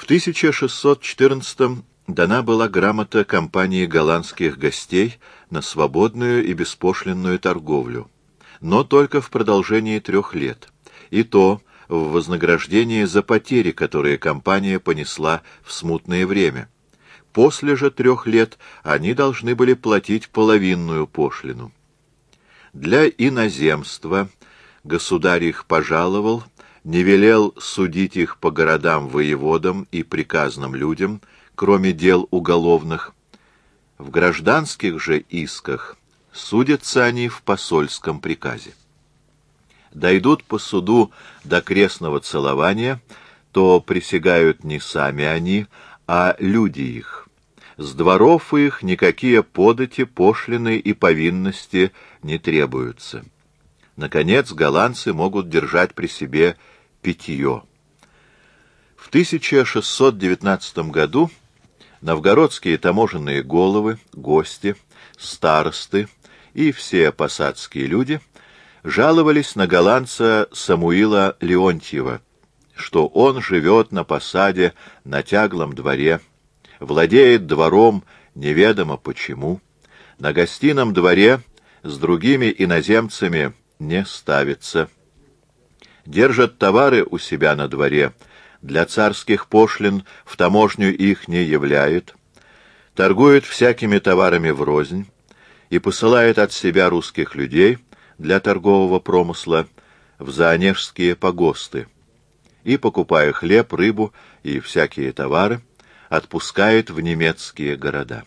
В 1614 дана была грамота компании голландских гостей на свободную и беспошлинную торговлю, но только в продолжении 3 лет, и то в вознаграждение за потери, которые компания понесла в смутное время. После же 3 лет они должны были платить половинную пошлину. Для иноземства государь их пожаловал, не велел судить их по городам воеводам и приказным людям, кроме дел уголовных. В гражданских же исках судятся они в посольском приказе. Дойдут по суду до крестного целования, то присягают не сами они, а люди их. С дворов их никакие подати, пошлины и повинности не требуются. Наконец, голландцы могут держать при себе питье. В 1619 году новгородские таможенные головы, гости, старосты и все посадские люди жаловались на голландца Самуила Леонтьева, что он живет на посаде на тяглом дворе, владеет двором неведомо почему, на гостином дворе с другими иноземцами не ставится, держат товары у себя на дворе, для царских пошлин в таможню их не являет, торгует всякими товарами врознь и посылает от себя русских людей для торгового промысла в заонежские погосты, и, покупая хлеб, рыбу и всякие товары, отпускает в немецкие города.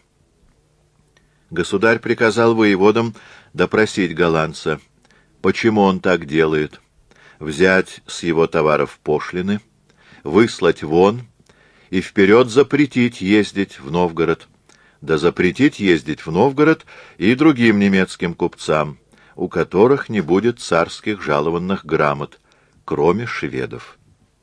Государь приказал воеводам допросить голландца, почему он так делает, взять с его товаров пошлины, выслать вон и вперед запретить ездить в Новгород, да запретить ездить в Новгород и другим немецким купцам, у которых не будет царских жалованных грамот, кроме шведов.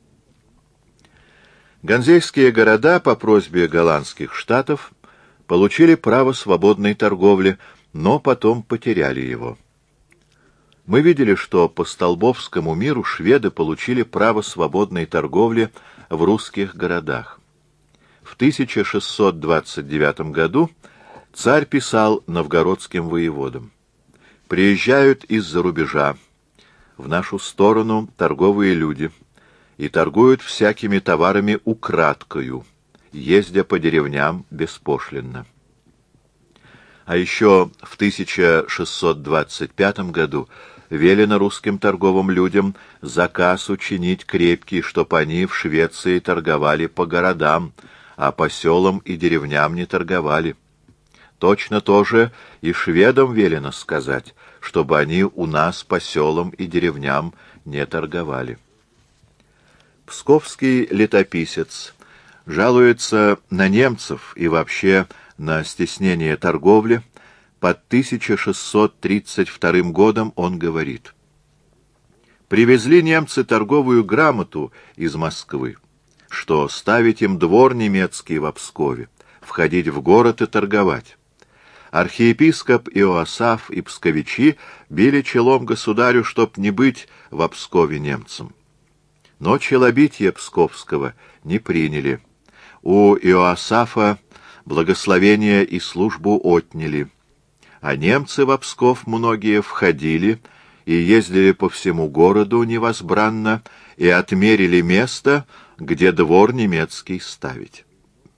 Ганзейские города по просьбе голландских штатов получили право свободной торговли, но потом потеряли его. Мы видели, что по Столбовскому миру шведы получили право свободной торговли в русских городах. В 1629 году царь писал новгородским воеводам: «Приезжают из-за рубежа в нашу сторону торговые люди и торгуют всякими товарами украдкою, ездя по деревням беспошлинно». А еще в 1625 году велено русским торговым людям заказ учинить крепкий, чтоб они в Швеции торговали по городам, а по селам и деревням не торговали. Точно то же и шведам велено сказать, чтобы они у нас по селам и деревням не торговали. Псковский летописец жалуется на немцев и вообще на стеснение торговли. Под 1632 годом он говорит: «Привезли немцы торговую грамоту из Москвы, что ставить им двор немецкий в Пскове, входить в город и торговать. Архиепископ Иоасаф и псковичи били челом государю, чтоб не быть в Пскове немцам. Но челобития псковского не приняли. У Иоасафа благословение и службу отняли. А немцы в Псков многие входили и ездили по всему городу невозбранно и отмерили место, где двор немецкий ставить».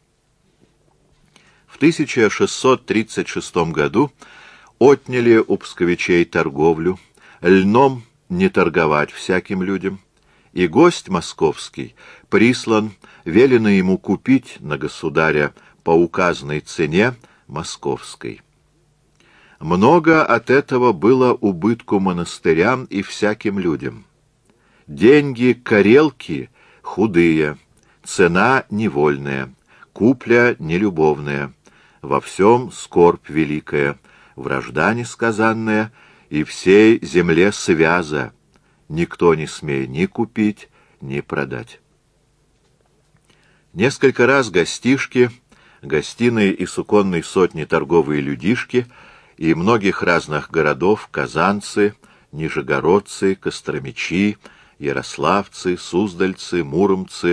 В 1636 году отняли у псковичей торговлю, льном не торговать всяким людям, и гость московский прислан, велено ему купить на государя по указанной цене московской. Много от этого было убытку монастырям и всяким людям. Деньги карелки худые, цена невольная, купля нелюбовная, во всем скорбь великая, вражда несказанная, и всей земле связа, никто не смей ни купить, ни продать. Несколько раз гостишки, гостиные и суконные сотни торговые людишки и многих разных городов, казанцы, нижегородцы, костромичи, ярославцы, суздальцы, муромцы,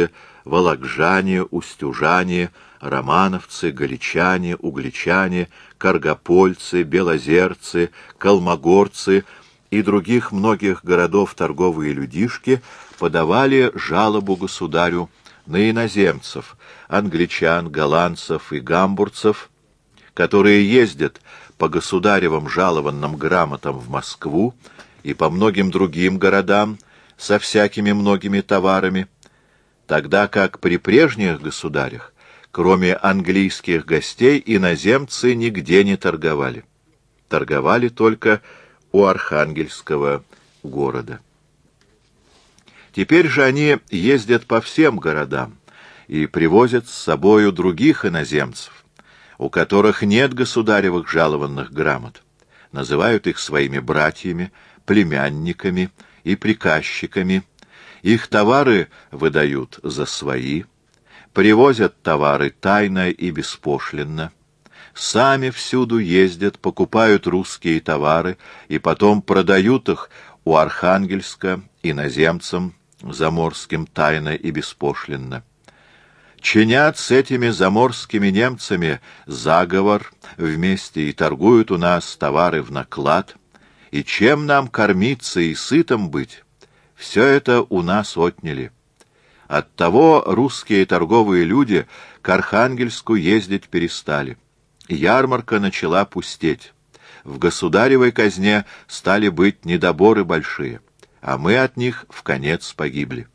вологжане, устюжане, романовцы, галичане, угличане, каргопольцы, белозерцы, калмогорцы и других многих городов торговые людишки подавали жалобу государю на иноземцев, англичан, голландцев и гамбургцев, которые ездят по государевым жалованным грамотам в Москву и по многим другим городам со всякими многими товарами, тогда как при прежних государях, кроме английских гостей, иноземцы нигде не торговали. Торговали только у Архангельского города. Теперь же они ездят по всем городам и привозят с собою других иноземцев, у которых нет государевых жалованных грамот, называют их своими братьями, племянниками и приказчиками, их товары выдают за свои, привозят товары тайно и беспошлинно, сами всюду ездят, покупают русские товары и потом продают их у Архангельска иноземцам заморским тайно и беспошлинно. Чинят с этими заморскими немцами заговор вместе и торгуют у нас товары в наклад, и чем нам кормиться и сытым быть, все это у нас отняли. Оттого русские торговые люди к Архангельску ездить перестали. Ярмарка начала пустеть. В государевой казне стали быть недоборы большие, а мы от них вконец погибли.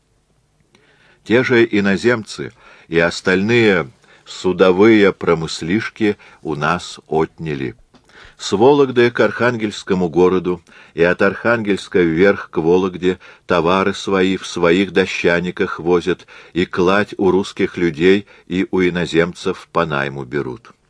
Те же иноземцы и остальные судовые промыслишки у нас отняли. С Вологды к Архангельскому городу и от Архангельска вверх к Вологде товары свои в своих дощаниках возят и кладь у русских людей и у иноземцев по найму берут.